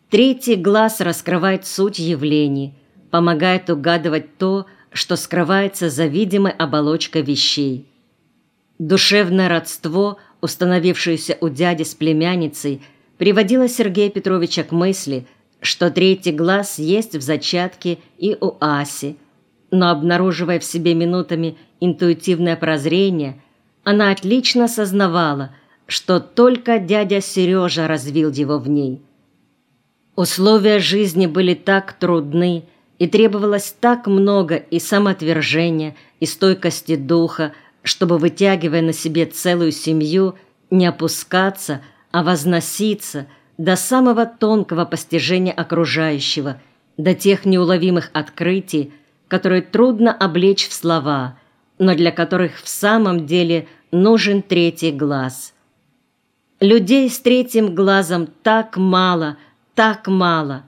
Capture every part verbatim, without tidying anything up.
Третий глаз раскрывает суть явлений, помогает угадывать то, что скрывается за видимой оболочкой вещей. Душевное родство, установившееся у дяди с племянницей, приводило Сергея Петровича к мысли, что третий глаз есть в зачатке и у Аси, но, обнаруживая в себе минутами интуитивное прозрение, она отлично сознавала, что только дядя Сережа развил его в ней. Условия жизни были так трудны, и требовалось так много и самоотвержения, и стойкости духа, чтобы, вытягивая на себе целую семью, не опускаться, а возноситься до самого тонкого постижения окружающего, до тех неуловимых открытий, которые трудно облечь в слова, но для которых в самом деле нужен третий глаз. Людей с третьим глазом так мало, так мало.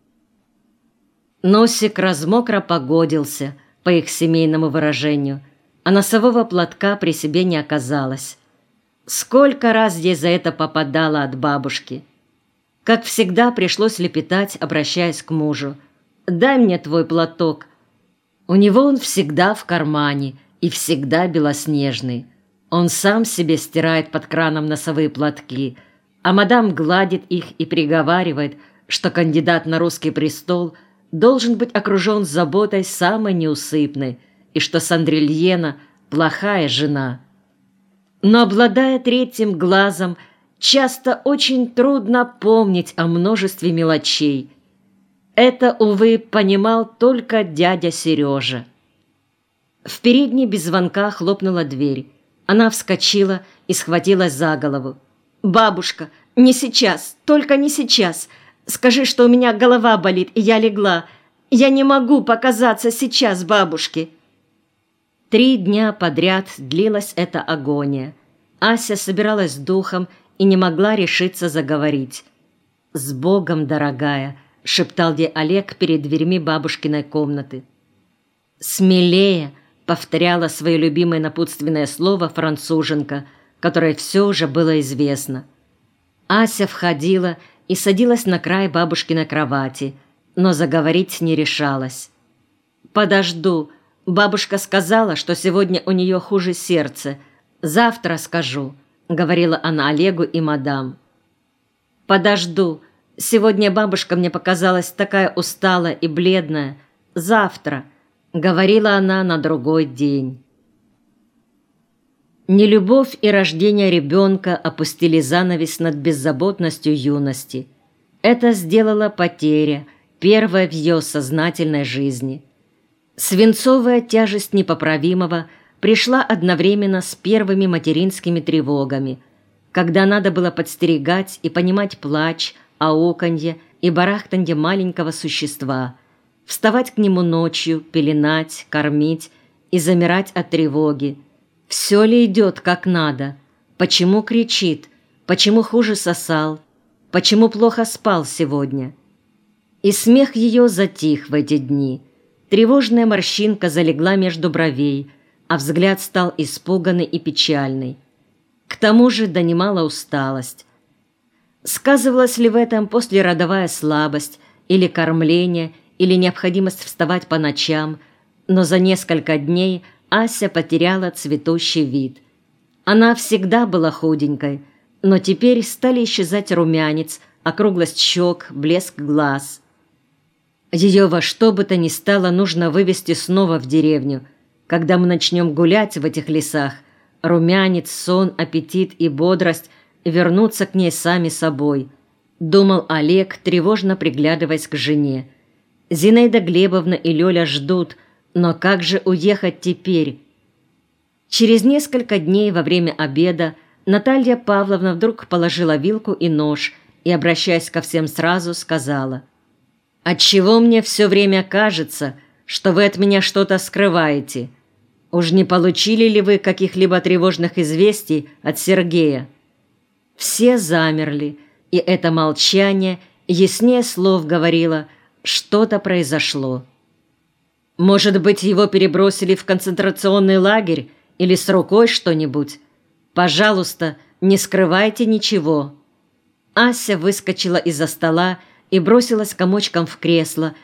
Носик размокро погодился, по их семейному выражению, а носового платка при себе не оказалось. Сколько раз ей за это попадало от бабушки. Как всегда, пришлось лепетать, обращаясь к мужу. «Дай мне твой платок». У него он всегда в кармане и всегда белоснежный. Он сам себе стирает под краном носовые платки, а мадам гладит их и приговаривает, что кандидат на русский престол должен быть окружен заботой самой неусыпной, и что Сандрильена – плохая жена. Но, обладая третьим глазом, часто очень трудно помнить о множестве мелочей. Это, увы, понимал только дядя Сережа. В передней без звонка хлопнула дверь. Она вскочила и схватилась за голову. «Бабушка, не сейчас, только не сейчас. Скажи, что у меня голова болит, и я легла. Я не могу показаться сейчас бабушке». Три дня подряд длилась эта агония. Ася собиралась с духом и не могла решиться заговорить. «С Богом, дорогая!» — шептал ей Олег перед дверьми бабушкиной комнаты. «Смелее!» — повторяла свое любимое напутственное слово француженка, которой все уже было известно. Ася входила и садилась на край бабушкиной кровати, но заговорить не решалась. «Подожду. Бабушка сказала, что сегодня у нее хуже сердце. Завтра скажу», — говорила она Олегу и мадам. «Подожду. Сегодня бабушка мне показалась такая усталая и бледная. Завтра», — говорила она на другой день. Нелюбовь и рождение ребенка опустили занавес над беззаботностью юности. Это сделала потеря, первая в ее сознательной жизни. Свинцовая тяжесть непоправимого пришла одновременно с первыми материнскими тревогами, когда надо было подстерегать и понимать плач, ауканье и барахтанье маленького существа, вставать к нему ночью, пеленать, кормить и замирать от тревоги. Все ли идет как надо? Почему кричит? Почему хуже сосал? Почему плохо спал сегодня? И смех ее затих в эти дни. Тревожная морщинка залегла между бровей, а взгляд стал испуганный и печальный. К тому же донимала усталость. Сказывалась ли в этом послеродовая слабость, или кормление, или необходимость вставать по ночам, но за несколько дней Ася потеряла цветущий вид. Она всегда была худенькой, но теперь стали исчезать румянец, округлость щек, блеск глаз. Ее во что бы то ни стало нужно вывести снова в деревню. Когда мы начнем гулять в этих лесах, румянец, сон, аппетит и бодрость вернутся к ней сами собой, думал Олег, тревожно приглядываясь к жене. Зинаида Глебовна и Лёля ждут, но как же уехать теперь? Через несколько дней во время обеда Наталья Павловна вдруг положила вилку и нож и, обращаясь ко всем сразу, сказала: «Отчего мне все время кажется, что вы от меня что-то скрываете? Уж не получили ли вы каких-либо тревожных известий от Сергея?» Все замерли, и это молчание яснее слов говорило: что-то произошло. «Может быть, его перебросили в концентрационный лагерь или с рукой что-нибудь? Пожалуйста, не скрывайте ничего». Ася выскочила из-за стола и бросилась комочком в кресло,